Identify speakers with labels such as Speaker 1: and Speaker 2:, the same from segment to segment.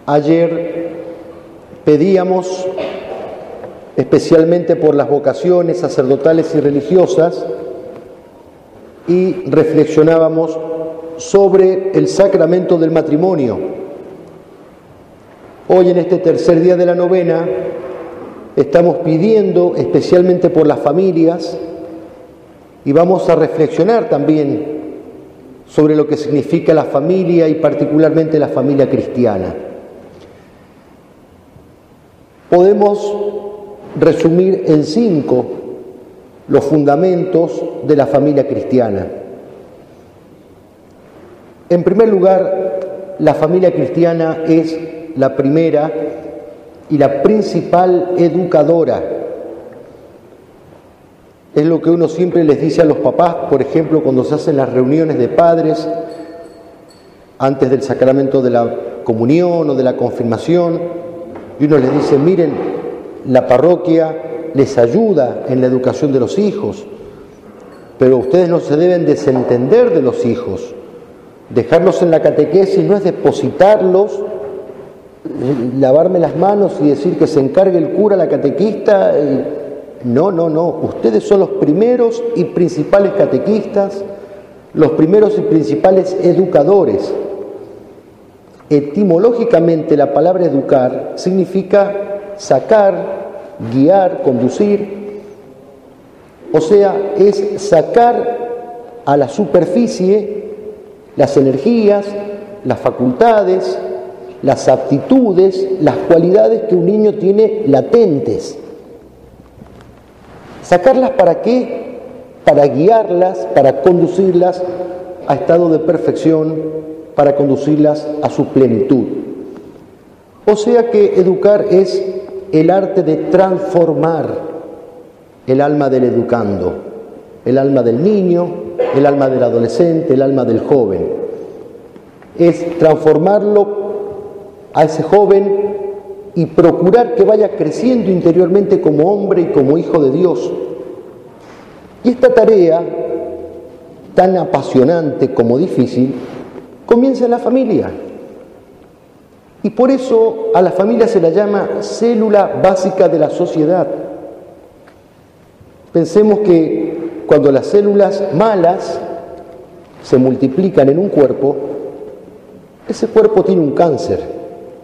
Speaker 1: Ayer pedíamos, especialmente por las vocaciones sacerdotales y religiosas, y reflexionábamos sobre el sacramento del matrimonio. Hoy, en este tercer día de la novena, estamos pidiendo especialmente por las familias y vamos a reflexionar también sobre lo que significa la familia y particularmente la familia cristiana. Podemos resumir en 5 los fundamentos de la familia cristiana. En primer lugar, la familia cristiana es la primera y la principal educadora. Es lo que uno siempre les dice a los papás, por ejemplo, cuando se hacen las reuniones de padres antes del sacramento de la comunión o de la confirmación, y uno les dice: miren, la parroquia les ayuda en la educación de los hijos, pero ustedes no se deben desentender de los hijos. Dejarlos en la catequesis no es depositarlos, lavarme las manos y decir que se encargue el cura, la catequista. No. Ustedes son los primeros y principales catequistas, los primeros y principales educadores. Etimológicamente, la palabra educar significa sacar, guiar, conducir. O sea, es sacar a la superficie las energías, las facultades, las aptitudes, las cualidades que un niño tiene latentes. ¿Sacarlas para qué? Para guiarlas, para conducirlas a estado de perfección, para conducirlas a su plenitud. O sea que educar es el arte de transformar el alma del educando, el alma del niño, el alma del adolescente, el alma del joven. Es transformarlo a ese joven y procurar que vaya creciendo interiormente como hombre y como hijo de Dios. Y esta tarea, tan apasionante como difícil, comienza en la familia. Y por eso a la familia se la llama célula básica de la sociedad. Pensemos que cuando las células malas se multiplican en un cuerpo, ese cuerpo tiene un cáncer.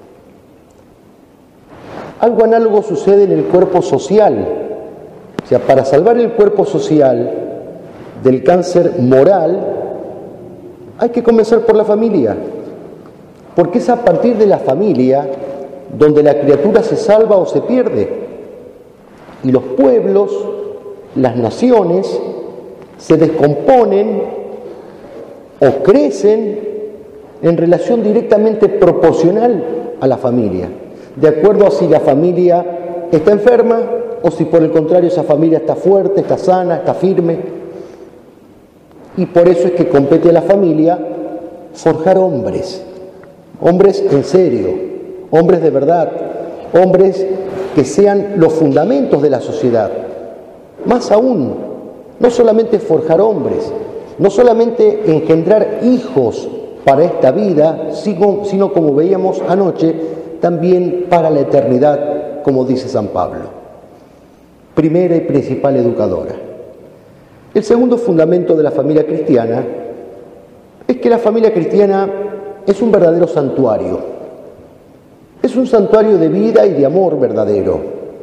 Speaker 1: Algo análogo sucede en el cuerpo social. O sea, para salvar el cuerpo social del cáncer moral, hay que comenzar por la familia. Porque es a partir de la familia donde la criatura se salva o se pierde. Y los pueblos, las naciones, se descomponen o crecen en relación directamente proporcional a la familia, de acuerdo a si la familia está enferma o si por el contrario esa familia está fuerte, está sana, está firme. Y por eso es que compete a la familia forjar hombres en serio, hombres de verdad, hombres que sean los fundamentos de la sociedad. Más aún, no solamente forjar hombres, no solamente engendrar hijos para esta vida, sino como veíamos anoche, también para la eternidad, como dice San Pablo. Primera y principal educadora. El segundo fundamento de la familia cristiana es que la familia cristiana es un verdadero santuario. Es un santuario de vida y de amor verdadero,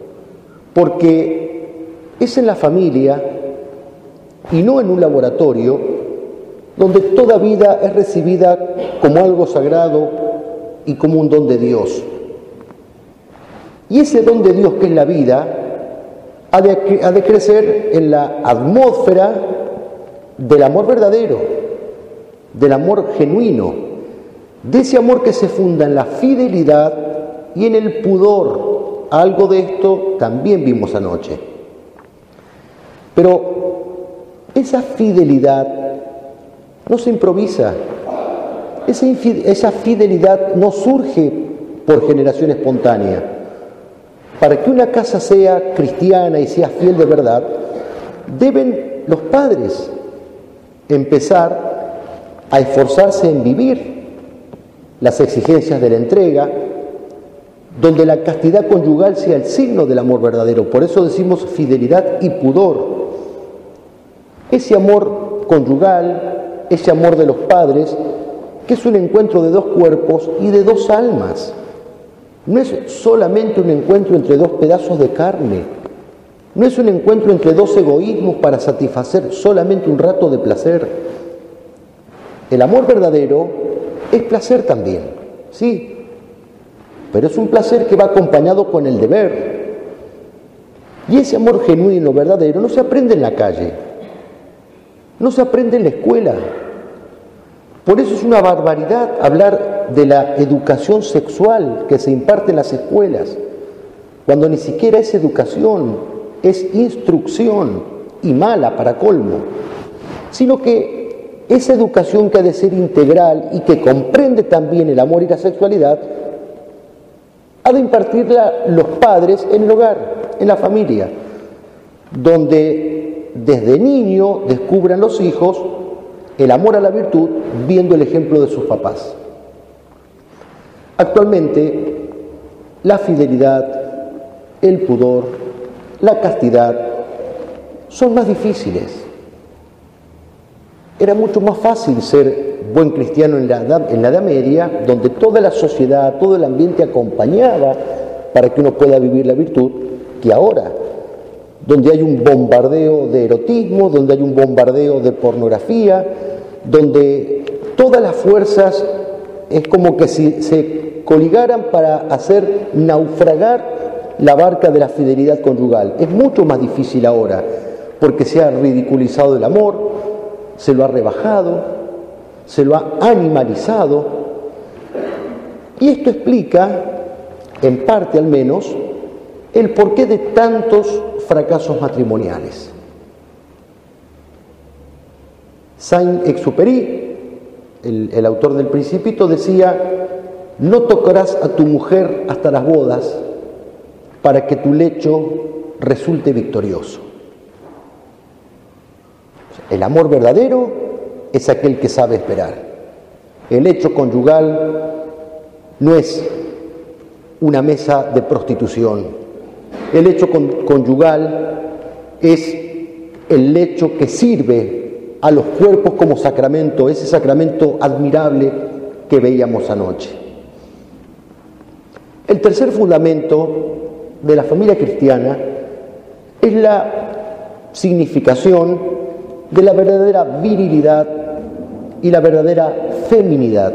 Speaker 1: porque es en la familia y no en un laboratorio donde toda vida es recibida como algo sagrado y como un don de Dios. Y ese don de Dios que es la vida ha de crecer en la atmósfera del amor verdadero, del amor genuino, de ese amor que se funda en la fidelidad y en el pudor. Algo de esto también vimos anoche. Pero esa fidelidad no se improvisa, esa fidelidad no surge por generación espontánea. Para que una casa sea cristiana y sea fiel de verdad, deben los padres empezar a esforzarse en vivir las exigencias de la entrega, donde la castidad conyugal sea el signo del amor verdadero. Por eso decimos fidelidad y pudor. Ese amor conyugal, ese amor de los padres, que es un encuentro de dos cuerpos y de dos almas. No es solamente un encuentro entre dos pedazos de carne. No es un encuentro entre dos egoísmos para satisfacer solamente un rato de placer. El amor verdadero es placer también, sí, pero es un placer que va acompañado con el deber. Y ese amor genuino, verdadero, no se aprende en la calle, no se aprende en la escuela. Por eso es una barbaridad hablar de la educación sexual que se imparte en las escuelas, cuando ni siquiera es educación, es instrucción, y mala para colmo, sino que esa educación que ha de ser integral y que comprende también el amor y la sexualidad, ha de impartirla los padres en el hogar, en la familia, donde desde niño descubran los hijos el amor a la virtud viendo el ejemplo de sus papás. Actualmente, la fidelidad, el pudor, la castidad son más difíciles. Era mucho más fácil ser buen cristiano en la Edad Media, donde toda la sociedad, todo el ambiente acompañaba para que uno pueda vivir la virtud, que ahora, donde hay un bombardeo de erotismo, donde hay un bombardeo de pornografía, donde todas las fuerzas es como que si se coligaran para hacer naufragar la barca de la fidelidad conyugal. Es mucho más difícil ahora, porque se ha ridiculizado el amor, se lo ha rebajado, se lo ha animalizado, y esto explica, en parte al menos, el porqué de tantos fracasos matrimoniales. Saint-Exupéry, el autor del Principito, decía: no tocarás a tu mujer hasta las bodas para que tu lecho resulte victorioso. El amor verdadero es aquel que sabe esperar. El hecho conyugal no es una mesa de prostitución. El hecho conyugal es el lecho que sirve a los cuerpos como sacramento, ese sacramento admirable que veíamos anoche. El tercer fundamento de la familia cristiana es la significación de la verdadera virilidad y la verdadera feminidad.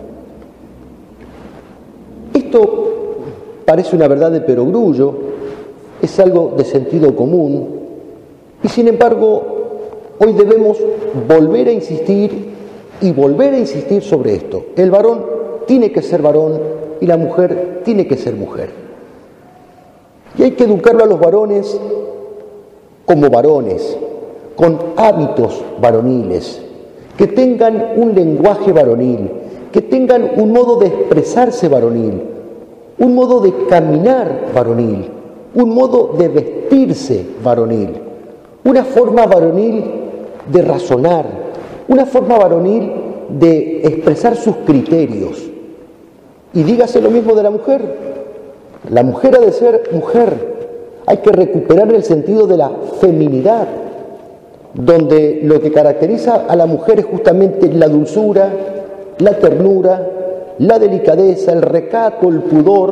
Speaker 1: Esto parece una verdad de perogrullo, es algo de sentido común, y sin embargo hoy debemos volver a insistir y volver a insistir sobre esto. El varón tiene que ser varón y la mujer tiene que ser mujer. Y hay que educarlo a los varones como varones, con hábitos varoniles, que tengan un lenguaje varonil, que tengan un modo de expresarse varonil, un modo de caminar varonil, un modo de vestirse varonil, una forma varonil de razonar, una forma varonil de expresar sus criterios. Y dígase lo mismo de la mujer. La mujer ha de ser mujer. Hay que recuperar el sentido de la feminidad, donde lo que caracteriza a la mujer es justamente la dulzura, la ternura, la delicadeza, el recato, el pudor,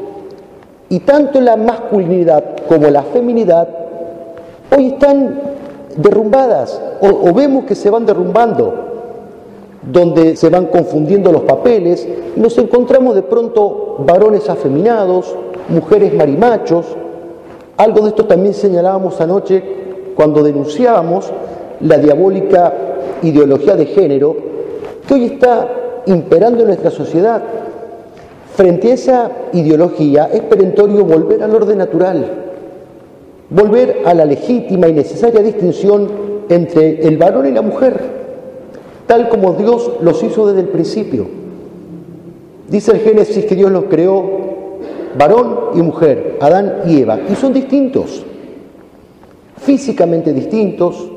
Speaker 1: y tanto la masculinidad como la feminidad hoy están derrumbadas, o vemos que se van derrumbando, donde se van confundiendo los papeles, y nos encontramos de pronto varones afeminados, mujeres marimachos. Algo de esto también señalábamos anoche cuando denunciábamos la diabólica ideología de género que hoy está imperando en nuestra sociedad. Frente a esa ideología es perentorio volver al orden natural, volver a la legítima y necesaria distinción entre el varón y la mujer, tal como Dios los hizo desde el principio. Dice el Génesis que Dios los creó varón y mujer, Adán y Eva, y son distintos, físicamente distintos,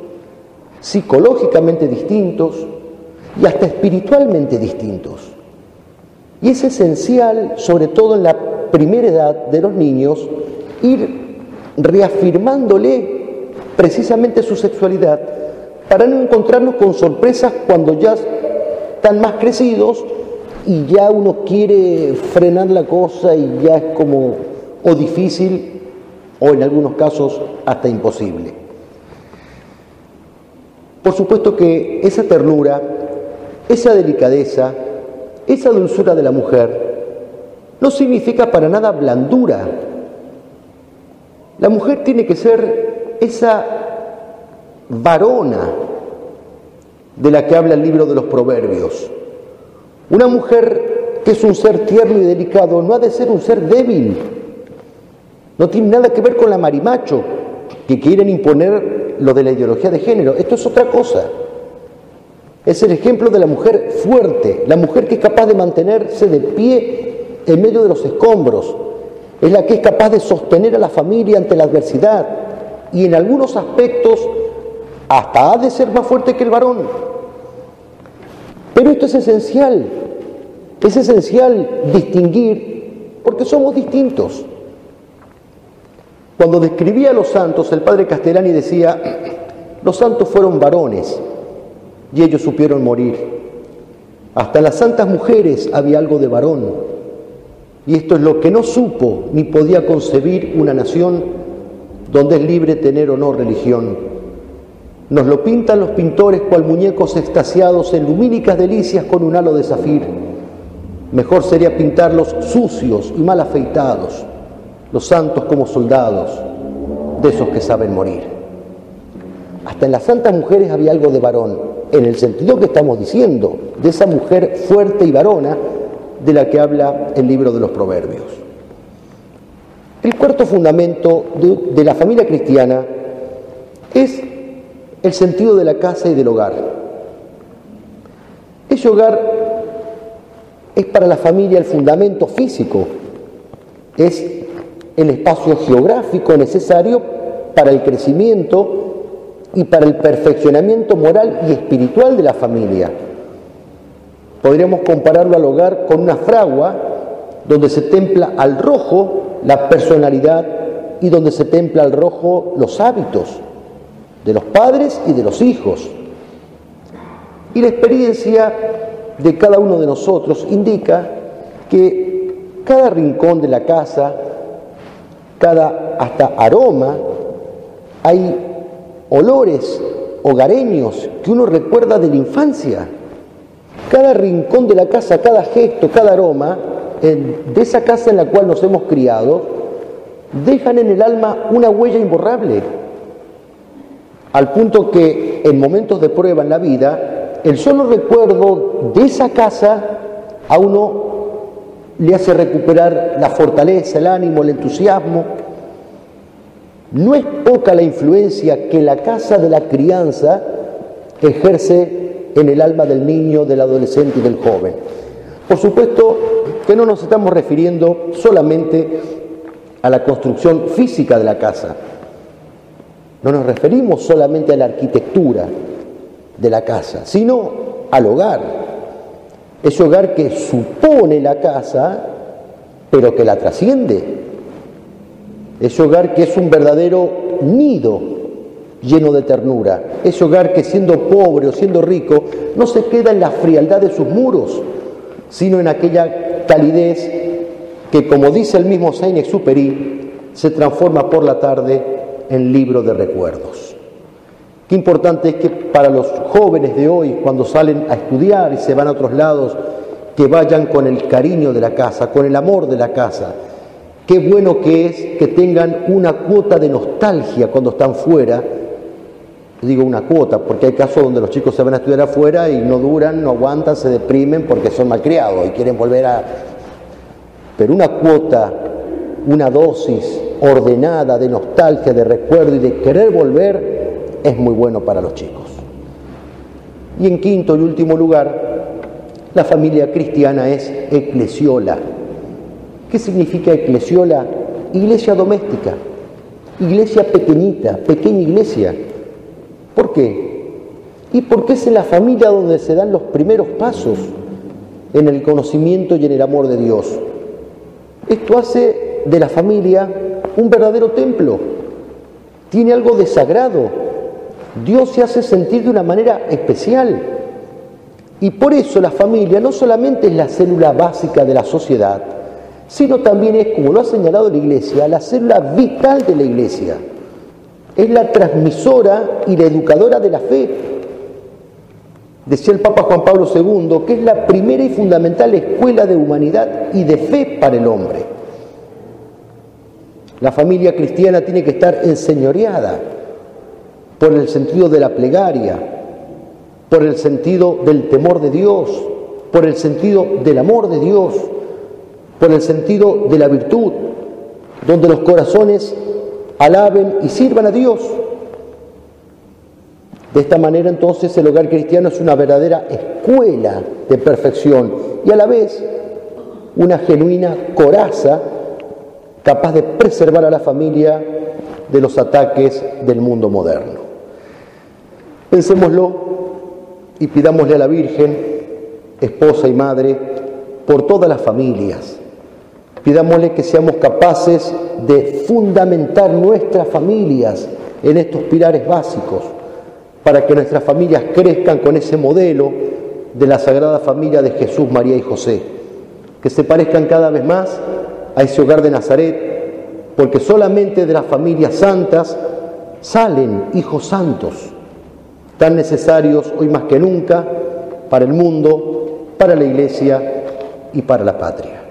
Speaker 1: psicológicamente distintos y hasta espiritualmente distintos. Y es esencial, sobre todo en la primera edad de los niños, ir reafirmándole precisamente su sexualidad para no encontrarnos con sorpresas cuando ya están más crecidos y ya uno quiere frenar la cosa y ya es como o difícil o en algunos casos hasta imposible. Por supuesto que esa ternura, esa delicadeza, esa dulzura de la mujer no significa para nada blandura. La mujer tiene que ser esa varona de la que habla el libro de los Proverbios. Una mujer que es un ser tierno y delicado no ha de ser un ser débil. No tiene nada que ver con la marimacho que quieren imponer lo de la ideología de género. Esto es otra cosa. Es el ejemplo de la mujer fuerte, la mujer que es capaz de mantenerse de pie en medio de los escombros. Es la que es capaz de sostener a la familia ante la adversidad y en algunos aspectos hasta ha de ser más fuerte que el varón. Pero esto es esencial distinguir porque somos distintos. Cuando describía a los santos, el padre Castellani decía: los santos fueron varones y ellos supieron morir. Hasta en las santas mujeres había algo de varón. Y esto es lo que no supo ni podía concebir una nación donde es libre tener o no religión. Nos lo pintan los pintores cual muñecos extasiados en lumínicas delicias con un halo de zafir. Mejor sería pintarlos sucios y mal afeitados, los santos como soldados, de esos que saben morir. Hasta en las santas mujeres había algo de varón, en el sentido que estamos diciendo, de esa mujer fuerte y varona de la que habla el libro de los Proverbios. El cuarto fundamento de la familia cristiana es el sentido de la casa y del hogar. Ese hogar es para la familia el fundamento físico, es el espacio geográfico necesario para el crecimiento y para el perfeccionamiento moral y espiritual de la familia. Podríamos compararlo al hogar con una fragua donde se templa al rojo la personalidad y donde se templa al rojo los hábitos de los padres y de los hijos. Y la experiencia de cada uno de nosotros indica que cada rincón de la casa, cada hasta aroma, hay olores hogareños que uno recuerda de la infancia. Cada rincón de la casa, cada gesto, cada aroma de esa casa en la cual nos hemos criado, dejan en el alma una huella imborrable, al punto que en momentos de prueba en la vida, el solo recuerdo de esa casa a uno le hace recuperar la fortaleza, el ánimo, el entusiasmo. No es poca la influencia que la casa de la crianza ejerce en el alma del niño, del adolescente y del joven. Por supuesto que no nos estamos refiriendo solamente a la construcción física de la casa. No nos referimos solamente a la arquitectura de la casa, sino al hogar. Ese hogar que supone la casa, pero que la trasciende. Ese hogar que es un verdadero nido lleno de ternura. Ese hogar que siendo pobre o siendo rico no se queda en la frialdad de sus muros, sino en aquella calidez que, como dice el mismo Saint-Exupéry, se transforma por la tarde en libro de recuerdos. Qué importante es que para los jóvenes de hoy, cuando salen a estudiar y se van a otros lados, que vayan con el cariño de la casa, con el amor de la casa. Qué bueno que es que tengan una cuota de nostalgia cuando están fuera. Digo una cuota, porque hay casos donde los chicos se van a estudiar afuera y no duran, no aguantan, se deprimen porque son malcriados y quieren volver a... Pero una cuota, una dosis ordenada de nostalgia, de recuerdo y de querer volver es muy bueno para los chicos. Y en quinto y último lugar, la familia cristiana es eclesiola. ¿Qué significa eclesiola? Iglesia doméstica, iglesia pequeñita, pequeña iglesia. ¿Por qué? Y porque es en la familia donde se dan los primeros pasos. en el conocimiento y en el amor de Dios. Esto hace de la familia un verdadero templo. Tiene algo de sagrado. Dios se hace sentir de una manera especial. Y por eso la familia no solamente es la célula básica de la sociedad, sino también es, como lo ha señalado la Iglesia, la célula vital de la Iglesia. Es la transmisora y la educadora de la fe. Decía el Papa Juan Pablo II que es la primera y fundamental escuela de humanidad y de fe para el hombre. La familia cristiana tiene que estar enseñoreada por el sentido de la plegaria, por el sentido del temor de Dios, por el sentido del amor de Dios, por el sentido de la virtud, donde los corazones alaben y sirvan a Dios. De esta manera, entonces, el hogar cristiano es una verdadera escuela de perfección y a la vez una genuina coraza capaz de preservar a la familia de los ataques del mundo moderno. Pensémoslo y pidámosle a la Virgen, esposa y madre, por todas las familias. Pidámosle que seamos capaces de fundamentar nuestras familias en estos pilares básicos, para que nuestras familias crezcan con ese modelo de la Sagrada Familia de Jesús, María y José, que se parezcan cada vez más a ese hogar de Nazaret, porque solamente de las familias santas salen hijos santos, tan necesarios hoy más que nunca para el mundo, para la Iglesia y para la patria.